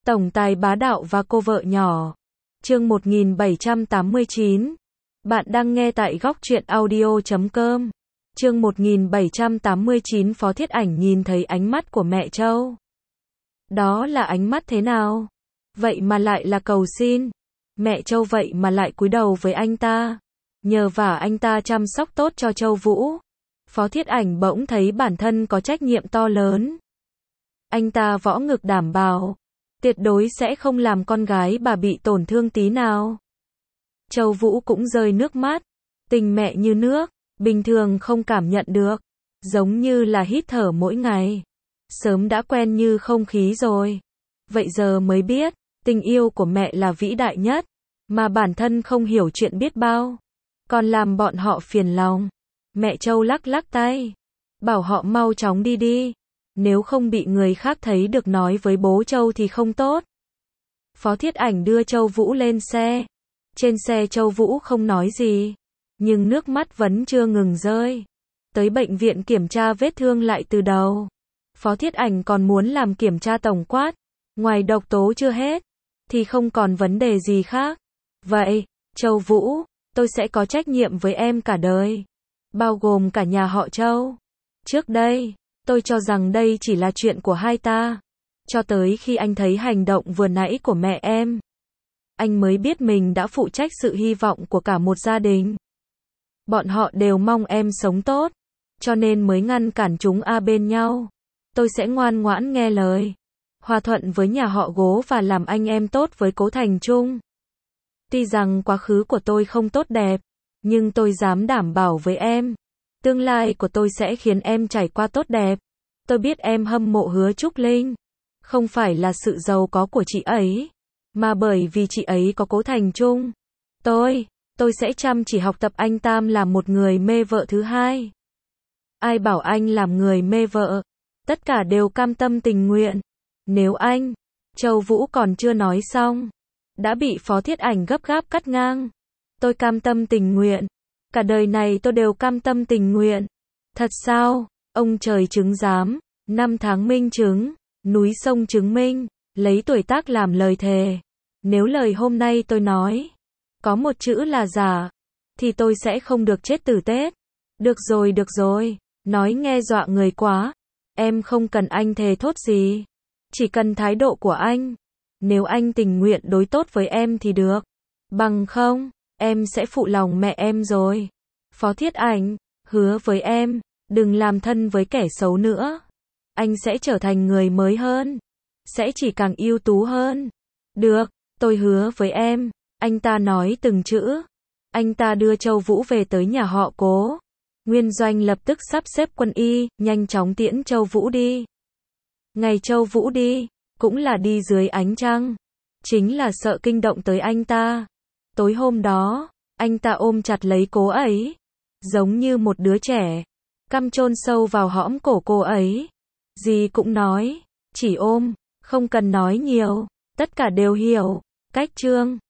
Tổng tài bá đạo và cô vợ nhỏ. Chương 1789. Bạn đang nghe tại góc truyện audio.com. Chương 1789. Phó Thiết Ảnh nhìn thấy ánh mắt của mẹ Châu. Đó là ánh mắt thế nào? Vậy mà lại là cầu xin. Mẹ Châu vậy mà lại cúi đầu với anh ta. Nhờ vả anh ta chăm sóc tốt cho Châu Vũ. Phó Thiết Ảnh bỗng thấy bản thân có trách nhiệm to lớn. Anh ta võ ngực đảm bảo, tuyệt đối sẽ không làm con gái bà bị tổn thương tí nào. Châu Vũ cũng rơi nước mắt. Tình mẹ như nước, bình thường không cảm nhận được, giống như là hít thở mỗi ngày. Sớm đã quen như không khí rồi. Vậy giờ mới biết, tình yêu của mẹ là vĩ đại nhất, mà bản thân không hiểu chuyện biết bao, còn làm bọn họ phiền lòng. Mẹ Châu lắc lắc tay, bảo họ mau chóng đi đi. Nếu không bị người khác thấy được nói với bố Châu thì không tốt. Phó Thiết Ảnh đưa Châu Vũ lên xe. Trên xe Châu Vũ không nói gì, nhưng nước mắt vẫn chưa ngừng rơi. Tới bệnh viện kiểm tra vết thương lại từ đầu. Phó Thiết Ảnh còn muốn làm kiểm tra tổng quát. Ngoài độc tố chưa hết, thì không còn vấn đề gì khác. Vậy, Châu Vũ, tôi sẽ có trách nhiệm với em cả đời. Bao gồm cả nhà họ Châu. Trước đây, tôi cho rằng đây chỉ là chuyện của hai ta. Cho tới khi anh thấy hành động vừa nãy của mẹ em, anh mới biết mình đã phụ trách sự hy vọng của cả một gia đình. Bọn họ đều mong em sống tốt, cho nên mới ngăn cản chúng bên nhau. Tôi sẽ ngoan ngoãn nghe lời, hòa thuận với nhà họ Gố và làm anh em tốt với Cố Thành Trung. Tuy rằng quá khứ của tôi không tốt đẹp, nhưng tôi dám đảm bảo với em, tương lai của tôi sẽ khiến em trải qua tốt đẹp. Tôi biết em hâm mộ Hứa Trúc Linh, không phải là sự giàu có của chị ấy, mà bởi vì chị ấy có Cố Thành Trung. Tôi sẽ chăm chỉ học tập anh Tam làm một người mê vợ thứ hai. Ai bảo anh làm người mê vợ, tất cả đều cam tâm tình nguyện. Nếu anh, Châu Vũ còn chưa nói xong, đã bị Phó Thiết Ảnh gấp gáp cắt ngang. Tôi cam tâm tình nguyện. Cả đời này tôi đều cam tâm tình nguyện. Thật sao? Ông trời chứng giám, năm tháng minh chứng, núi sông chứng minh, lấy tuổi tác làm lời thề. Nếu lời hôm nay tôi nói, có một chữ là giả, thì tôi sẽ không được chết tử tế. Được rồi, nói nghe dọa người quá. Em không cần anh thề thốt gì, chỉ cần thái độ của anh. Nếu anh tình nguyện đối tốt với em thì được, bằng không, em sẽ phụ lòng mẹ em rồi. Phó Thiết Ảnh, hứa với em, đừng làm thân với kẻ xấu nữa. Anh sẽ trở thành người mới hơn, sẽ chỉ càng ưu tú hơn. Được, tôi hứa với em. Anh ta nói từng chữ. Anh ta đưa Châu Vũ về tới nhà họ Cố. Nguyên Doanh lập tức sắp xếp quân y, nhanh chóng tiễn Châu Vũ đi. Ngày Châu Vũ đi, cũng là đi dưới ánh trăng. Chính là sợ kinh động tới anh ta. Tối hôm đó, anh ta ôm chặt lấy cô ấy, giống như một đứa trẻ, căm chôn sâu vào hõm cổ cô ấy. Gì cũng nói, chỉ ôm, không cần nói nhiều, tất cả đều hiểu. Cách chương